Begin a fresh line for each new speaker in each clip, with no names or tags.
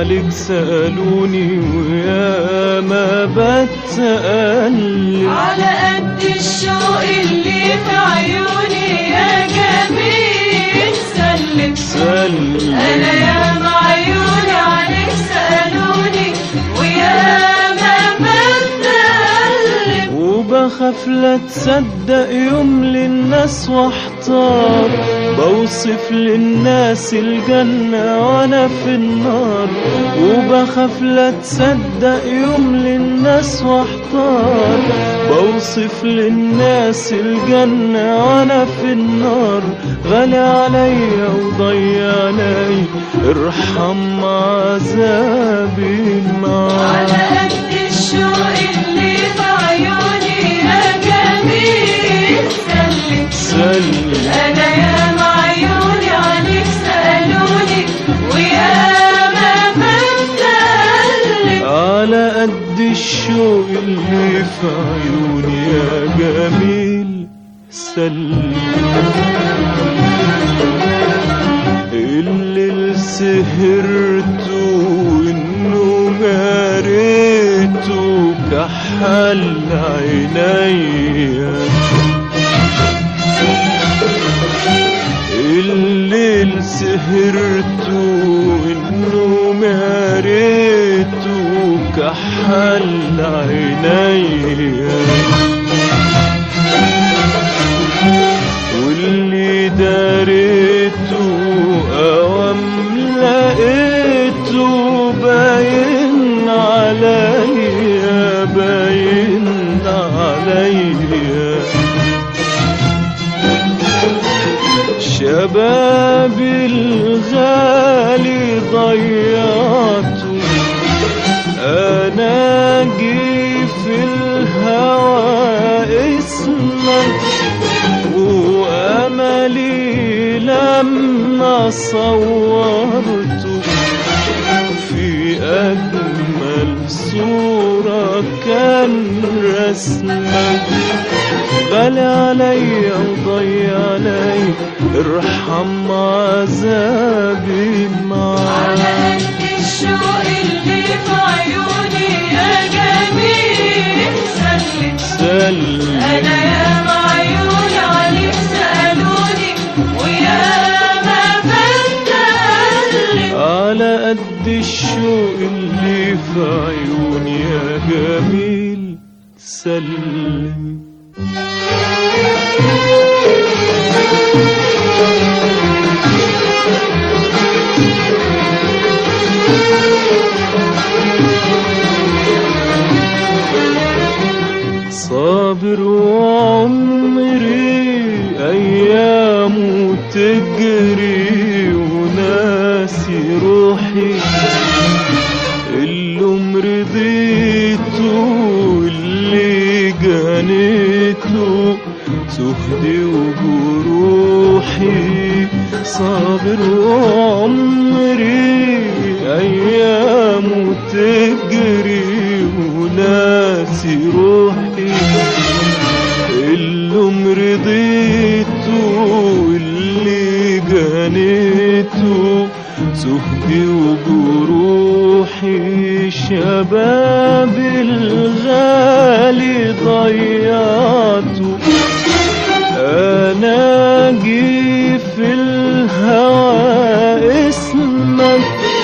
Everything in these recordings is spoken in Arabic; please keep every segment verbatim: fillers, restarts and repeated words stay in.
عليك سألوني ويا ما بتسأل
على قد الشوق اللي في عيوني يا جميل سلم
سلم.
أنا يا ما عيوني عليك سألوني ويا ما بتسأل
وبخاف لا تصدق يوم للناس واحتار بوصف للناس الجنة وانا في النار وبخاف لا تصدق يوم للناس واحتار بوصف للناس الجنة وانا في النار غالي عليا وضيعني ارحم عذابي معاك
على قد الشوق اللي في عيوني يا جميل سلم
سلم.
أنا يا ما عيوني عليك سألوني ويا ما بتسأل
على قد الشوق اللي في عيوني يا جميل سلم. الليل سهرته والنوم قريته كحل عينيا الليل سهرته والنوم قريته كحل عينيا واللي داريته اوام لقيته باين عليا باين عليا شبابي الغالي ضيعته انا جي في الهوى اسمك واملي لما صورته في اجمل صورة كان رسمك غالي عليا وضيعني ارحم عذابي معاك
على قد الشوق اللي في عيوني يا جميل سلم
سلم.
أنا يا ما عيوني عليك سألوني ويا ما بتسأل
على قد الشوق اللي في عيوني يا جميل سلم. صابر وعمري أيامه تجري وناسي روحي اللي مرضيته اللي جنيته سهدي وجروحي صابر وعمري أيامه تجري وناسي روحي اللي مرضيته اللي جنيته سهدي وجروحي شبابي الغالي ضيعته انا جي في الهوى اسمك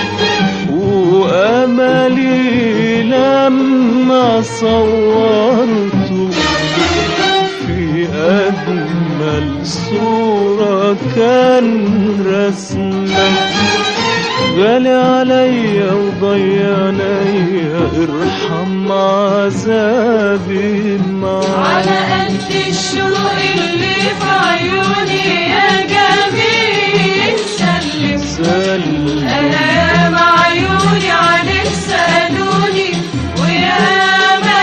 واملي لما صورته في اجمل صورة كان رسمك غالي عليا وضيعني ارحم عذابي معاك
على قد الشوق اللي في عيوني يا جميل سلم
سلم.
أنا يا ما عيوني عليك سألوني ويا ما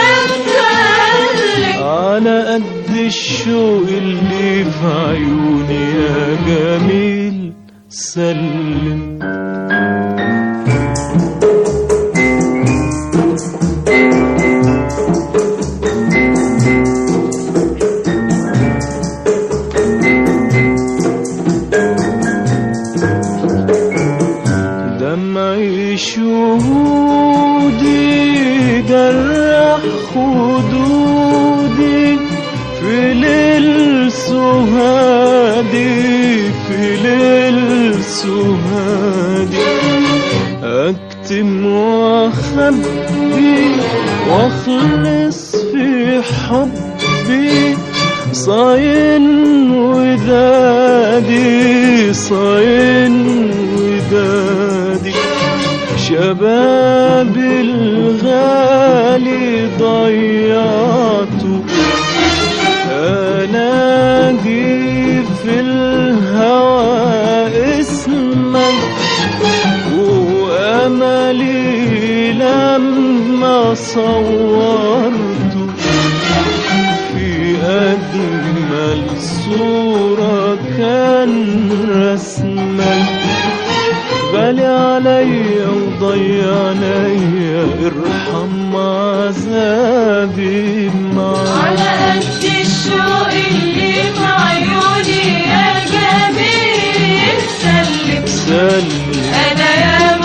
بتسأل
على قد الشوق اللي في عيوني يا جميل سلم. دمعي شهودي جرح خدودي في ليل سهادي في ليل سهادي أكتم وأخبي وأخلص في حبي صاين ودادي صاين ودادي شباب الغالي ضيعته أناجي في الهوى اسمك وأملي لما صورته في أجمل صورة كان رسمك غالي عليا وضيع عليا ارحم عذابي معاك
على قد الشوق اللي في عيوني يا جميل سلم
سلم
أنا يا